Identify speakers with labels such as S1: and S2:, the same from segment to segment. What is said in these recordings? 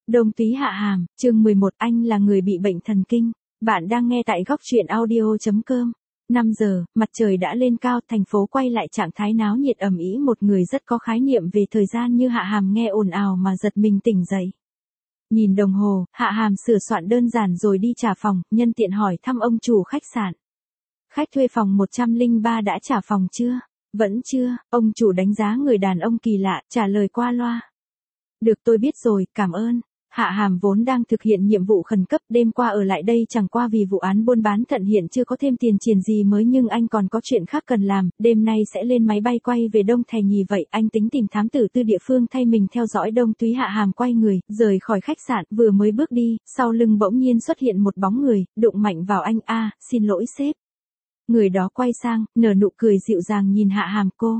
S1: Đông Túy hạ hàm, chương 11, anh là người bị bệnh thần kinh. Bạn đang nghe tại góc truyện audio.com. 5 giờ, mặt trời đã lên cao, thành phố quay lại trạng thái náo nhiệt ầm ĩ. Một người rất có khái niệm về thời gian như Hạ Hàm nghe ồn ào mà giật mình tỉnh dậy. Nhìn đồng hồ, Hạ Hàm sửa soạn đơn giản rồi đi trả phòng, nhân tiện hỏi thăm ông chủ khách sạn. Khách thuê phòng 103 đã trả phòng chưa? Vẫn chưa, ông chủ đánh giá người đàn ông kỳ lạ, trả lời qua loa. Được, tôi biết rồi, cảm ơn. Hạ Hàm vốn đang thực hiện nhiệm vụ khẩn cấp, đêm qua ở lại đây chẳng qua vì vụ án buôn bán thận hiện chưa có thêm tiền triển gì mới, nhưng anh còn có chuyện khác cần làm, đêm nay sẽ lên máy bay quay về Đông Thè Nhì, vậy anh tính tìm thám tử tư địa phương thay mình theo dõi Đông Túy. Hạ Hàm quay người, rời khỏi khách sạn, vừa mới bước đi, sau lưng bỗng nhiên xuất hiện một bóng người, đụng mạnh vào anh. Xin lỗi sếp. Người đó quay sang, nở nụ cười dịu dàng nhìn Hạ Hàm. Cô.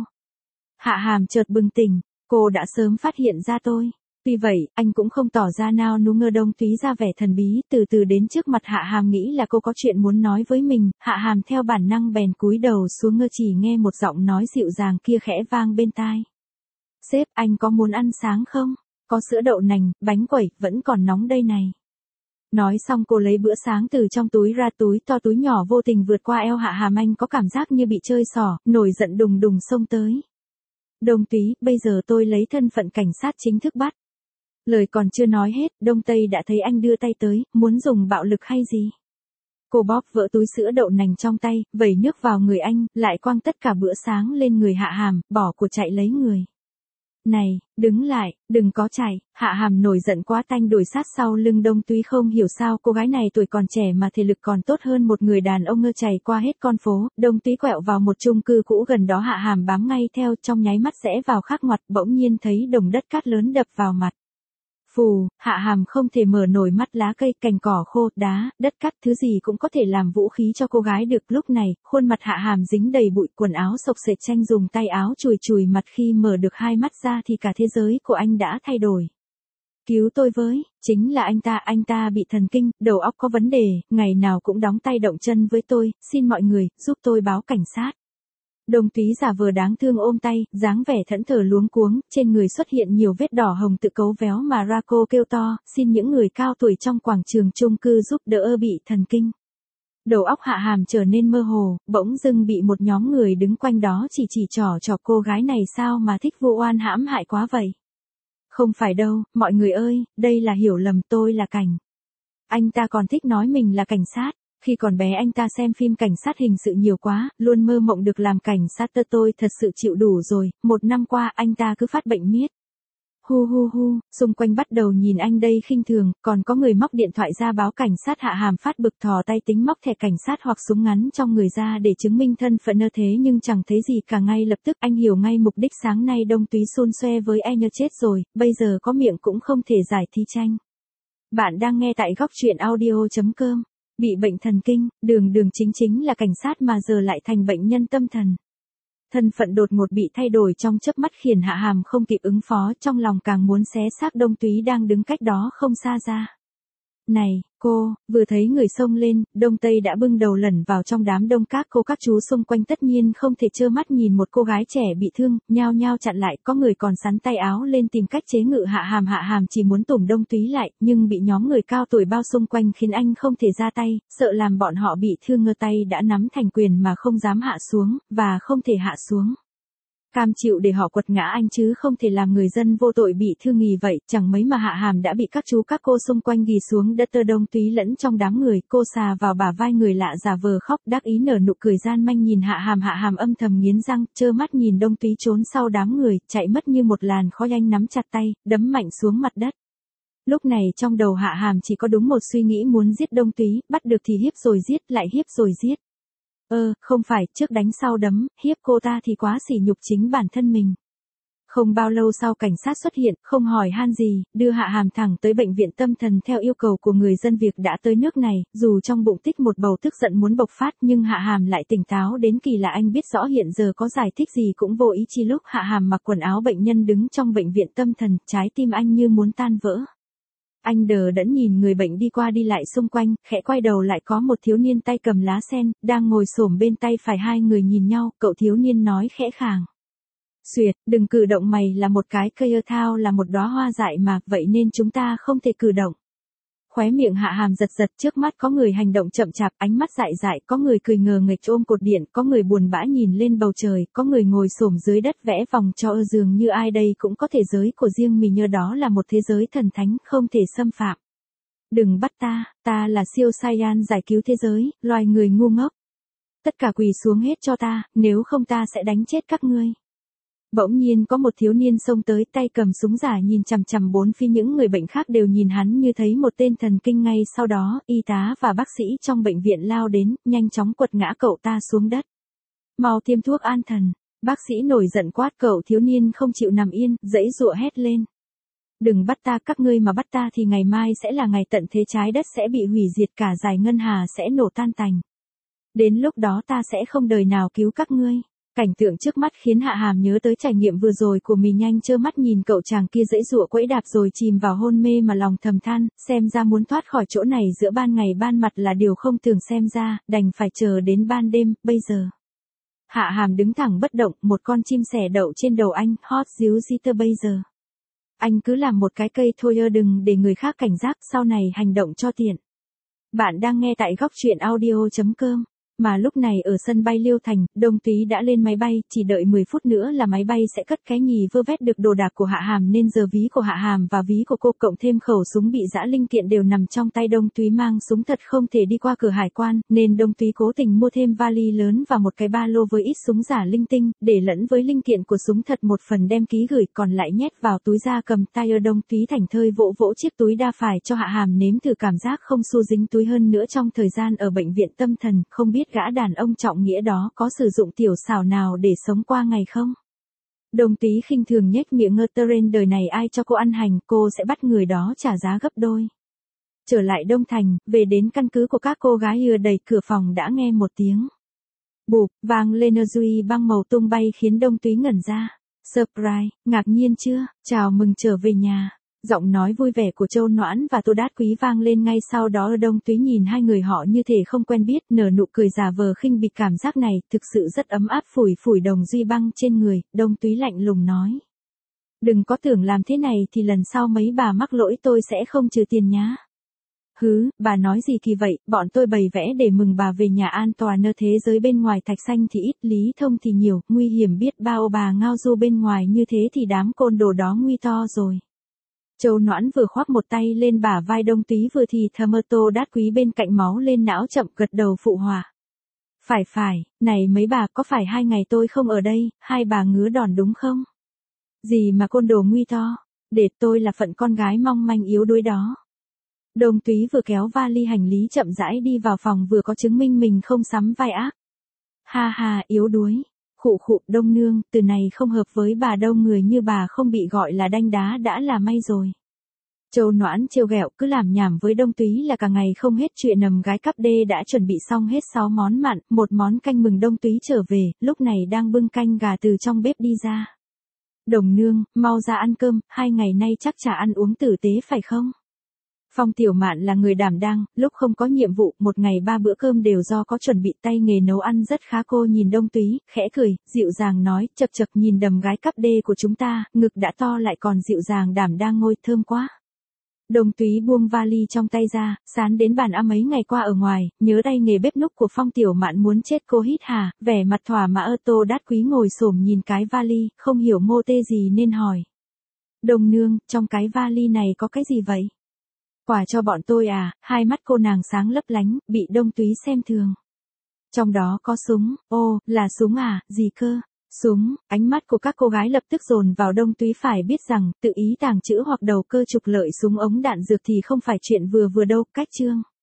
S1: Hạ Hàm chợt bừng tỉnh, cô đã sớm phát hiện ra tôi. Tuy vậy, anh cũng không tỏ ra nao núng. Ngơ Đông Túy ra vẻ thần bí, từ từ đến trước mặt Hạ Hàm, nghĩ là cô có chuyện muốn nói với mình. Hạ Hàm theo bản năng bèn cúi đầu xuống, ngơ chỉ nghe một giọng nói dịu dàng kia khẽ vang bên tai. Sếp, anh có muốn ăn sáng không? Có sữa đậu nành, bánh quẩy, vẫn còn nóng đây này. Nói xong cô lấy bữa sáng từ trong túi ra, túi to túi nhỏ vô tình vượt qua eo Hạ Hàm. Anh có cảm giác như bị chơi xỏ, nổi giận đùng đùng xông tới. Đông Túy, bây giờ tôi lấy thân phận cảnh sát chính thức bắt. Lời còn chưa nói hết, Đông Tây đã thấy anh đưa tay tới, muốn dùng bạo lực hay gì? Cô bóp vỡ túi sữa đậu nành trong tay, vẩy nước vào người anh, lại quăng tất cả bữa sáng lên người Hạ Hàm, bỏ của chạy lấy người. Này, đứng lại, đừng có chạy. Hạ Hàm nổi giận quá tanh đuổi sát sau lưng Đông Túy. Không hiểu sao cô gái này tuổi còn trẻ mà thể lực còn tốt hơn một người đàn ông ngơ chạy qua hết con phố. Đông Túy quẹo vào một chung cư cũ gần đó, Hạ Hàm bám ngay theo, trong nháy mắt rẽ vào khắc ngoặt, bỗng nhiên thấy đống đất cát lớn đập vào mặt. Phù, Hạ Hàm không thể mở nổi mắt. Lá cây, cành cỏ khô, đá, đất cát, thứ gì cũng có thể làm vũ khí cho cô gái được. Lúc này, khuôn mặt Hạ Hàm dính đầy bụi, quần áo xộc xệch, tranh dùng tay áo chùi chùi mặt. Khi mở được hai mắt ra thì cả thế giới của anh đã thay đổi. Cứu tôi với, chính là anh ta bị thần kinh, đầu óc có vấn đề, ngày nào cũng đóng tay động chân với tôi, xin mọi người, giúp tôi báo cảnh sát. Đông Túy giả vờ đáng thương ôm tay, dáng vẻ thẫn thờ luống cuống, trên người xuất hiện nhiều vết đỏ hồng tự cấu véo mà ra. Cô kêu to, xin những người cao tuổi trong quảng trường chung cư giúp đỡ, bị thần kinh. Đầu óc Hạ Hàm trở nên mơ hồ, bỗng dưng bị một nhóm người đứng quanh đó chỉ trỏ cô gái này sao mà thích vu oan hãm hại quá vậy. Không phải đâu, mọi người ơi, đây là hiểu lầm, tôi là Cảnh. Anh ta còn thích nói mình là cảnh sát. Khi còn bé anh ta xem phim cảnh sát hình sự nhiều quá, luôn mơ mộng được làm cảnh sát. Tôi thật sự chịu đủ rồi, 1 năm qua anh ta cứ phát bệnh miết. Xung quanh bắt đầu nhìn anh đây khinh thường, còn có người móc điện thoại ra báo cảnh sát. Hạ Hàm phát bực thò tay tính móc thẻ cảnh sát hoặc súng ngắn trong người ra để chứng minh thân phận. Thế nhưng chẳng thấy gì cả. Ngay lập tức anh hiểu ngay mục đích. Sáng nay Đông Túy xun xoe với anh chết rồi, bây giờ có miệng cũng không thể giải thi tranh. Bạn đang nghe tại góc truyện audio.com. Bị bệnh thần kinh, đường chính là cảnh sát mà giờ lại thành bệnh nhân tâm thần. Thân phận đột ngột bị thay đổi trong chớp mắt khiến Hạ Hàm không kịp ứng phó, trong lòng càng muốn xé xác Đông Túy đang đứng cách đó không xa ra. Này, cô, vừa thấy người xông lên, Đông Tây đã bưng đầu lẩn vào trong đám đông. Các cô các chú xung quanh tất nhiên không thể trơ mắt nhìn một cô gái trẻ bị thương, nhao nhao chặn lại, có người còn sắn tay áo lên tìm cách chế ngự Hạ Hàm. Hạ Hàm chỉ muốn tủm Đông Túy lại, nhưng bị nhóm người cao tuổi bao xung quanh khiến anh không thể ra tay, sợ làm bọn họ bị thương. Ngơ tay đã nắm thành quyền mà không dám hạ xuống, và không thể hạ xuống. Cam chịu để họ quật ngã anh chứ không thể làm người dân vô tội bị thương nghỉ vậy. Chẳng mấy mà Hạ Hàm đã bị các chú các cô xung quanh ghì xuống đất. Đông Túy lẫn trong đám người, cô xà vào bả vai người lạ giả vờ khóc, đắc ý nở nụ cười gian manh nhìn Hạ Hàm. Hạ Hàm âm thầm nghiến răng, trơ mắt nhìn Đông Túy trốn sau đám người, chạy mất như một làn khói. Anh nắm chặt tay, đấm mạnh xuống mặt đất. Lúc này trong đầu Hạ Hàm chỉ có đúng một suy nghĩ, muốn giết Đông Túy, bắt được thì hiếp rồi giết, lại hiếp rồi giết. Không phải, trước đánh sau đấm, hiếp cô ta thì quá sỉ nhục chính bản thân mình. Không bao lâu sau cảnh sát xuất hiện, không hỏi han gì, đưa Hạ Hàm thẳng tới bệnh viện tâm thần theo yêu cầu của người dân. Việc đã tới nước này, dù trong bụng tích một bầu tức giận muốn bộc phát, nhưng Hạ Hàm lại tỉnh táo đến kỳ lạ. Anh biết rõ hiện giờ có giải thích gì cũng vô ý. Chỉ lúc Hạ Hàm mặc quần áo bệnh nhân đứng trong bệnh viện tâm thần, trái tim anh như muốn tan vỡ. Anh đờ đẫn nhìn người bệnh đi qua đi lại xung quanh, khẽ quay đầu lại có một thiếu niên tay cầm lá sen, đang ngồi xổm bên tay phải. Hai người nhìn nhau, cậu thiếu niên nói khẽ khàng. Xuyệt, đừng cử động, mày là một cái cây ơ, thao là một đóa hoa dại mà, vậy nên chúng ta không thể cử động. Khóe miệng Hạ Hàm giật giật, trước mắt có người hành động chậm chạp, ánh mắt dại dại, có người cười ngờ nghệch ôm cột điện, có người buồn bã nhìn lên bầu trời, có người ngồi xổm dưới đất vẽ vòng cho dường như ai đây cũng có thế giới của riêng mình, như đó là một thế giới thần thánh không thể xâm phạm. Đừng bắt ta là siêu Saiyan giải cứu thế giới, loài người ngu ngốc. Tất cả quỳ xuống hết cho ta, nếu không ta sẽ đánh chết các ngươi. Bỗng nhiên có một thiếu niên xông tới, tay cầm súng giả nhìn chằm chằm bốn phía, những người bệnh khác đều nhìn hắn như thấy một tên thần kinh. Ngay sau đó, y tá và bác sĩ trong bệnh viện lao đến, nhanh chóng quật ngã cậu ta xuống đất. Mau tiêm thuốc an thần. Bác sĩ nổi giận quát, cậu thiếu niên không chịu nằm yên, giãy giụa hét lên. Đừng bắt ta, các ngươi mà bắt ta thì ngày mai sẽ là ngày tận thế, trái đất sẽ bị hủy diệt, cả dải ngân hà sẽ nổ tan tành. Đến lúc đó ta sẽ không đời nào cứu các ngươi. Cảnh tượng trước mắt khiến Hạ Hàm nhớ tới trải nghiệm vừa rồi của mình, nhanh trơ mắt nhìn cậu chàng kia giãy giụa quẫy đạp rồi chìm vào hôn mê mà lòng thầm than, xem ra muốn thoát khỏi chỗ này giữa ban ngày ban mặt là điều không tưởng, xem ra đành phải chờ đến ban đêm. Bây giờ Hạ Hàm đứng thẳng bất động, một con chim sẻ đậu trên đầu anh, hot díu Jitter. Bây giờ anh cứ làm một cái cây thôi, đừng để người khác cảnh giác, sau này hành động cho tiện. Bạn đang nghe tại góc truyện audio.com. Mà lúc này ở sân bay Liêu Thành, Đông Túy đã lên máy bay, chỉ đợi 10 phút nữa là máy bay sẽ cất cái. Nhì vơ vét được đồ đạc của Hạ Hàm nên giờ ví của Hạ Hàm và ví của cô cộng thêm khẩu súng bị giã linh kiện đều nằm trong tay Đông Túy. Mang súng thật không thể đi qua cửa hải quan, nên Đông Túy cố tình mua thêm vali lớn và một cái ba lô với ít súng giả linh tinh, để lẫn với linh kiện của súng thật. Một phần đem ký gửi, còn lại nhét vào túi da cầm tay. Đông Túy thảnh thơi vỗ vỗ chiếc túi đa phải cho Hạ Hàm nếm thử cảm giác không xu dính túi. Hơn nữa trong thời gian ở bệnh viện tâm thần, không biết gã đàn ông trọng nghĩa đó có sử dụng tiểu xảo nào để sống qua ngày không? Đông Túy khinh thường nhếch miệng, ngơ Teren, đời này ai cho cô ăn hành, cô sẽ bắt người đó trả giá gấp đôi. Trở lại Đông Thành, về đến căn cứ của các cô gái, đẩy cửa phòng đã nghe một tiếng bụp vang lên, duy băng màu tung bay khiến Đông Túy ngẩn ra. Surprise, ngạc nhiên chưa, chào mừng trở về nhà. Giọng nói vui vẻ của Châu Noãn và Tô Đát Quý vang lên ngay sau đó. Đông Túy nhìn hai người họ như thể không quen biết, nở nụ cười giả vờ khinh bịch. Cảm giác này thực sự rất ấm áp. Phủi phủi đồng duy băng trên người, Đông Túy lạnh lùng nói. Đừng có tưởng làm thế này thì lần sau mấy bà mắc lỗi tôi sẽ không trừ tiền nhá. Hứ, bà nói gì thì vậy, bọn tôi bày vẽ để mừng bà về nhà an toàn. Thế giới bên ngoài thạch xanh thì ít, lý thông thì nhiều, nguy hiểm biết bao. Bà ngao du bên ngoài như thế thì đám côn đồ đó nguy to rồi. Châu Noãn vừa khoác một tay lên bả vai Đông Túy vừa thì thầm. Tô Đát Quý bên cạnh máu lên não chậm gật đầu phụ họa. Phải, này mấy bà, có phải 2 ngày tôi không ở đây, hai bà ngứa đòn đúng không? Gì mà côn đồ nguy to, để tôi là phận con gái mong manh yếu đuối đó. Đông Túy vừa kéo vali hành lý chậm rãi đi vào phòng, vừa có chứng minh mình không sắm vai ác. Ha, yếu đuối. Khụ, Đông nương, từ này không hợp với bà đâu, người như bà không bị gọi là đanh đá đã là may rồi. Châu Noãn trêu ghẹo, cứ làm nhảm với Đông Túy là cả ngày không hết chuyện. Nầm gái cắp đê đã chuẩn bị xong hết 6 món mặn, 1 món canh mừng Đông Túy trở về, lúc này đang bưng canh gà từ trong bếp đi ra. Đồng nương, mau ra ăn cơm, 2 ngày nay chắc chả ăn uống tử tế phải không? Phong Tiểu Mạn là người đảm đang, lúc không có nhiệm vụ, một ngày 3 bữa cơm đều do có chuẩn bị, tay nghề nấu ăn rất khá. Cô nhìn Đông Túy, khẽ cười, dịu dàng nói, chật nhìn đầm gái cắp đê của chúng ta, ngực đã to lại còn dịu dàng đảm đang, ngôi thơm quá. Đông Túy buông vali trong tay ra, sán đến bàn ăn mấy ngày qua ở ngoài, nhớ tay nghề bếp núc của Phong Tiểu Mạn muốn chết. Cô hít hà, vẻ mặt thỏa mãn. Tô Đát Quý ngồi xổm nhìn cái vali, không hiểu mô tê gì nên hỏi. Đồng nương, trong cái vali này có cái gì vậy? Quà cho bọn tôi à? Hai mắt cô nàng sáng lấp lánh, bị Đông Túy xem thường. Trong đó có súng. Ô, là súng à? Gì cơ? Súng. Ánh mắt của các cô gái lập tức dồn vào Đông Túy. Phải biết rằng, tự ý tàng trữ hoặc đầu cơ trục lợi súng ống đạn dược thì không phải chuyện vừa đâu. Cách chương